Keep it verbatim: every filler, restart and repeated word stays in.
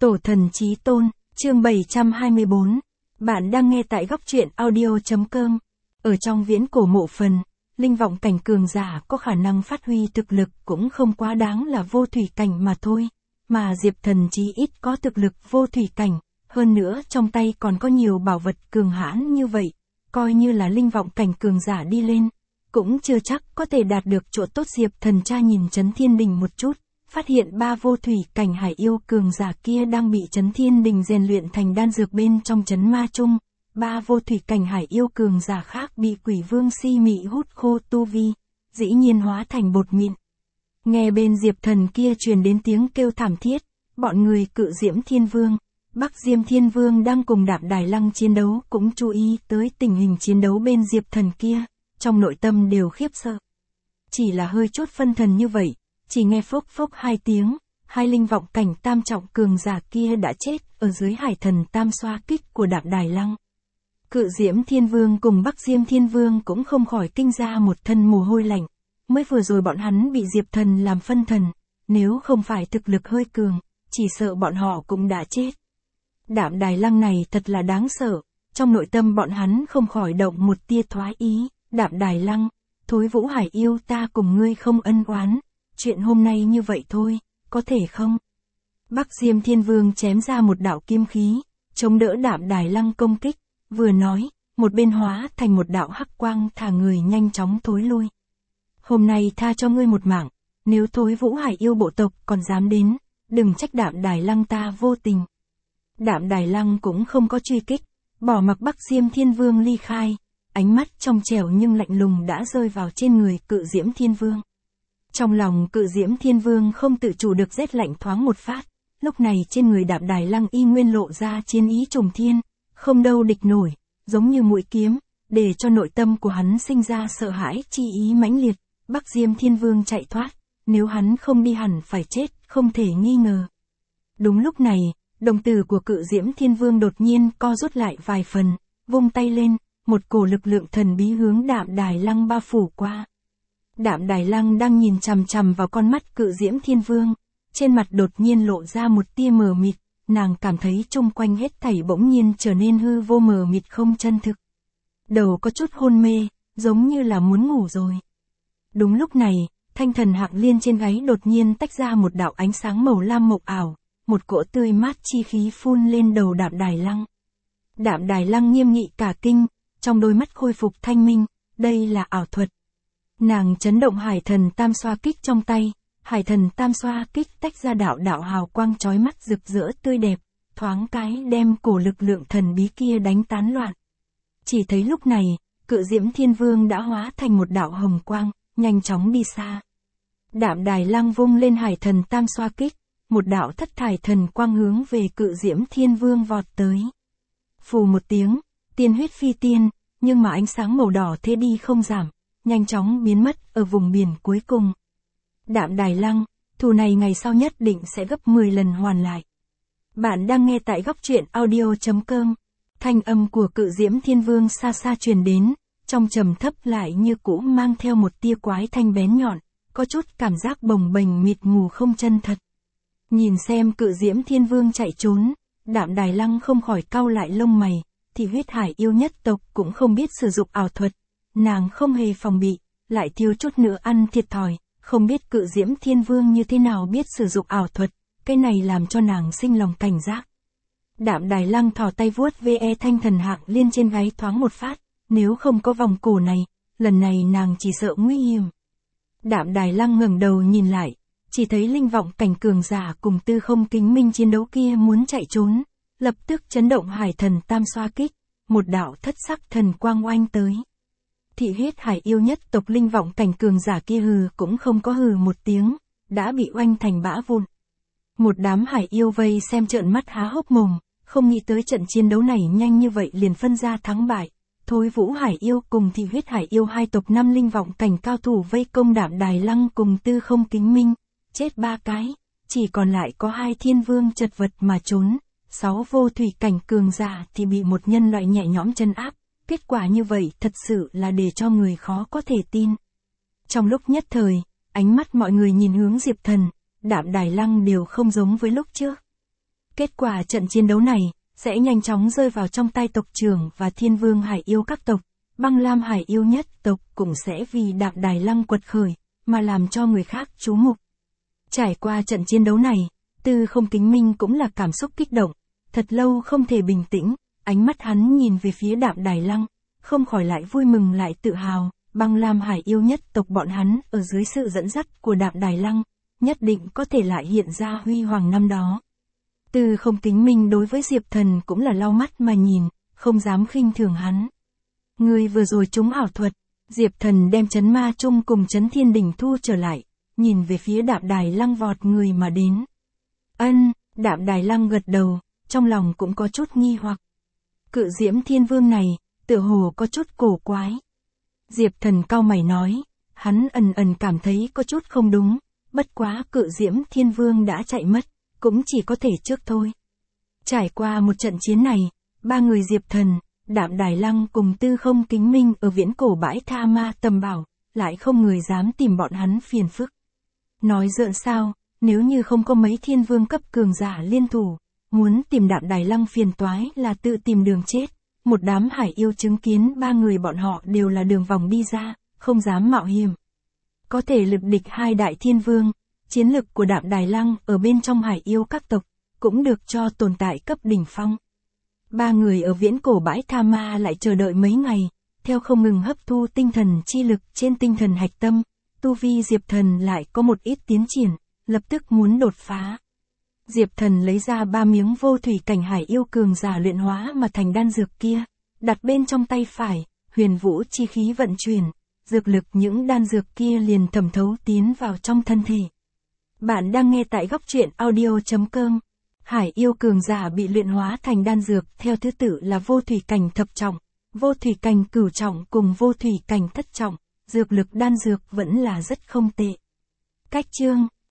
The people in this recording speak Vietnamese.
Tổ thần chí tôn, chương bảy trăm hai mươi tư. Bạn đang nghe tại góc truyện audio.com. Ở trong viễn cổ mộ phần, linh vọng cảnh cường giả có khả năng phát huy thực lực cũng không quá đáng là vô thủy cảnh mà thôi. Mà Diệp Thần chí ít có thực lực vô thủy cảnh, hơn nữa trong tay còn có nhiều bảo vật cường hãn như vậy. Coi như là linh vọng cảnh cường giả đi lên, cũng chưa chắc có thể đạt được chỗ tốt. Diệp Thần tra nhìn Chấn Thiên Đình một chút, phát hiện ba vô thủy cảnh hải yêu cường giả kia đang bị Chấn Thiên Đình rèn luyện thành đan dược bên trong Chấn Ma Chung. Ba vô thủy cảnh hải yêu cường giả khác bị Quỷ Vương si mị hút khô tu vi, dĩ nhiên hóa thành bột mịn. Nghe bên Diệp Thần kia truyền đến tiếng kêu thảm thiết, bọn người Cự Diễm Thiên Vương, Bắc Diêm Thiên Vương đang cùng Đạp Đài Lăng chiến đấu cũng chú ý tới tình hình chiến đấu bên Diệp Thần kia, trong nội tâm đều khiếp sợ. Chỉ là hơi chút phân thần như vậy, chỉ nghe phốc phốc hai tiếng, hai linh vọng cảnh tam trọng cường giả kia đã chết ở dưới hải thần tam xoa kích của Đạp Đài Lăng. Cự Diễm Thiên Vương cùng Bắc Diêm Thiên Vương cũng không khỏi kinh ra một thân mồ hôi lạnh. Mới vừa rồi bọn hắn bị Diệp Thần làm phân thần, nếu không phải thực lực hơi cường, chỉ sợ bọn họ cũng đã chết. Đạp Đài Lăng này thật là đáng sợ, trong nội tâm bọn hắn không khỏi động một tia thoái ý. Đạp Đài Lăng, Thối Vũ Hải yêu ta cùng ngươi không ân oán, chuyện hôm nay như vậy thôi, có thể không? Bắc Diêm Thiên Vương chém ra một đạo kim khí, chống đỡ Đạp Đài Lăng công kích, vừa nói, một bên hóa thành một đạo hắc quang thả người nhanh chóng thối lui. Hôm nay tha cho ngươi một mạng, nếu Thối Vũ Hải yêu bộ tộc còn dám đến, đừng trách Đạp Đài Lăng ta vô tình. Đạp Đài Lăng cũng không có truy kích, bỏ mặc Bắc Diêm Thiên Vương ly khai, ánh mắt trong trẻo nhưng lạnh lùng đã rơi vào trên người Cự Diễm Thiên Vương. Trong lòng Cự Diễm Thiên Vương không tự chủ được rét lạnh thoáng một phát, lúc này trên người Đạp Đài Lăng y nguyên lộ ra chiến ý trùng thiên, không đâu địch nổi, giống như mũi kiếm, để cho nội tâm của hắn sinh ra sợ hãi chi ý mãnh liệt. Bắc Diêm Thiên Vương chạy thoát, nếu hắn không đi hẳn phải chết, không thể nghi ngờ. Đúng lúc này, đồng tử của Cự Diễm Thiên Vương đột nhiên co rút lại vài phần, vung tay lên, một cổ lực lượng thần bí hướng Đạp Đài Lăng bao phủ qua. Đạp Đài Lăng đang nhìn chằm chằm vào con mắt Cự Diễm Thiên Vương, trên mặt đột nhiên lộ ra một tia mờ mịt, nàng cảm thấy chung quanh hết thảy bỗng nhiên trở nên hư vô mờ mịt không chân thực. Đầu có chút hôn mê, giống như là muốn ngủ rồi. Đúng lúc này, thanh thần hạng liên trên gáy đột nhiên tách ra một đạo ánh sáng màu lam mộc ảo, một cỗ tươi mát chi khí phun lên đầu Đạp Đài Lăng. Đạp Đài Lăng nghiêm nghị cả kinh, trong đôi mắt khôi phục thanh minh, đây là ảo thuật. Nàng chấn động hải thần tam xoa kích trong tay, hải thần tam xoa kích tách ra đạo đạo hào quang chói mắt rực rỡ tươi đẹp, thoáng cái đem cổ lực lượng thần bí kia đánh tán loạn. Chỉ thấy lúc này, Cự Diễm Thiên Vương đã hóa thành một đạo hồng quang, nhanh chóng đi xa. Đạp Đài Lăng vung lên hải thần tam xoa kích, một đạo thất thải thần quang hướng về Cự Diễm Thiên Vương vọt tới. Phù một tiếng, tiên huyết phi tiên, nhưng mà ánh sáng màu đỏ thế đi không giảm, nhanh chóng biến mất ở vùng biển cuối cùng. Đạp Đài Lăng, thù này ngày sau nhất định sẽ gấp mười lần hoàn lại. Bạn đang nghe tại góc truyện audio.com. Thanh âm của Cự Diễm Thiên Vương xa xa truyền đến, trong trầm thấp lại như cũ mang theo một tia quái thanh bén nhọn, có chút cảm giác bồng bềnh mịt mù không chân thật. Nhìn xem Cự Diễm Thiên Vương chạy trốn, Đạp Đài Lăng không khỏi cau lại lông mày, thì huyết hải yêu nhất tộc cũng không biết sử dụng ảo thuật, nàng không hề phòng bị, lại thiếu chút nữa ăn thiệt thòi, không biết Cự Diễm Thiên Vương như thế nào biết sử dụng ảo thuật, cái này làm cho nàng sinh lòng cảnh giác. Đạp Đài Lăng thò tay vuốt ve thanh thần hạng liên trên gáy thoáng một phát, nếu không có vòng cổ này, lần này nàng chỉ sợ nguy hiểm. Đạp Đài Lăng ngẩng đầu nhìn lại, chỉ thấy linh vọng cảnh cường giả cùng Tư Không Kính Minh chiến đấu kia muốn chạy trốn, lập tức chấn động hải thần tam xoa kích, một đạo thất sắc thần quang oanh tới. Thị huyết hải yêu nhất tộc linh vọng cảnh cường giả kia hừ cũng không có hừ một tiếng, đã bị oanh thành bã vụn. Một đám hải yêu vây xem trợn mắt há hốc mồm, không nghĩ tới trận chiến đấu này nhanh như vậy liền phân ra thắng bại. Thối Vũ Hải yêu cùng Thị huyết hải yêu hai tộc năm linh vọng cảnh cao thủ vây công Đạp Đài Lăng cùng Tư Không Kính Minh, chết ba cái, chỉ còn lại có hai thiên vương chật vật mà trốn, sáu vô thủy cảnh cường giả thì bị một nhân loại nhẹ nhõm chân áp. Kết quả như vậy thật sự là để cho người khó có thể tin. Trong lúc nhất thời, ánh mắt mọi người nhìn hướng Diệp Thần, Đạp Đài Lăng đều không giống với lúc trước. Kết quả trận chiến đấu này sẽ nhanh chóng rơi vào trong tay tộc trưởng và thiên vương hải yêu các tộc. Băng Lam hải yêu nhất tộc cũng sẽ vì Đạp Đài Lăng quật khởi mà làm cho người khác chú mục. Trải qua trận chiến đấu này, Tư Không Kính Minh cũng là cảm xúc kích động, thật lâu không thể bình tĩnh, ánh mắt hắn nhìn về phía Đạp Đài Lăng, không khỏi lại vui mừng lại tự hào. Băng Lam hải yêu nhất tộc bọn hắn ở dưới sự dẫn dắt của Đạp Đài Lăng, nhất định có thể lại hiện ra huy hoàng năm đó. Tư Không Kính Minh đối với Diệp Thần cũng là lau mắt mà nhìn, không dám khinh thường hắn. Người vừa rồi trúng ảo thuật, Diệp Thần đem Chấn Ma Chung cùng Chấn Thiên Đỉnh thu trở lại, nhìn về phía Đạp Đài Lăng vọt người mà đến. Ân, Đạp Đài Lăng gật đầu, trong lòng cũng có chút nghi hoặc. Cự Diễm Thiên Vương này, tựa hồ có chút cổ quái. Diệp Thần cau mày nói, hắn ẩn ẩn cảm thấy có chút không đúng, bất quá Cự Diễm Thiên Vương đã chạy mất, cũng chỉ có thể trước thôi. Trải qua một trận chiến này, ba người Diệp Thần, Đạp Đài Lăng cùng Tư Không Kính Minh ở viễn cổ bãi Tha Ma tầm bảo, lại không người dám tìm bọn hắn phiền phức. Nói giỡn sao, nếu như không có mấy thiên vương cấp cường giả liên thủ, muốn tìm Đạp Đài Lăng phiền toái là tự tìm đường chết. Một đám hải yêu chứng kiến ba người bọn họ đều là đường vòng đi ra, không dám mạo hiểm. Có thể lực địch hai đại thiên vương, chiến lực của Đạp Đài Lăng ở bên trong hải yêu các tộc, cũng được cho tồn tại cấp đỉnh phong. Ba người ở viễn cổ bãi Tha Ma lại chờ đợi mấy ngày, theo không ngừng hấp thu tinh thần chi lực trên tinh thần hạch tâm, tu vi Diệp Thần lại có một ít tiến triển, lập tức muốn đột phá. Diệp Thần lấy ra ba miếng vô thủy cảnh hải yêu cường giả luyện hóa mà thành đan dược kia, đặt bên trong tay phải, huyền vũ chi khí vận chuyển, dược lực những đan dược kia liền thẩm thấu tiến vào trong thân thể. Bạn đang nghe tại góc truyện audio chấm com. Hải yêu cường giả bị luyện hóa thành đan dược theo thứ tự là vô thủy cảnh thập trọng, vô thủy cảnh cửu trọng cùng vô thủy cảnh thất trọng, dược lực đan dược vẫn là rất không tệ. Cách chương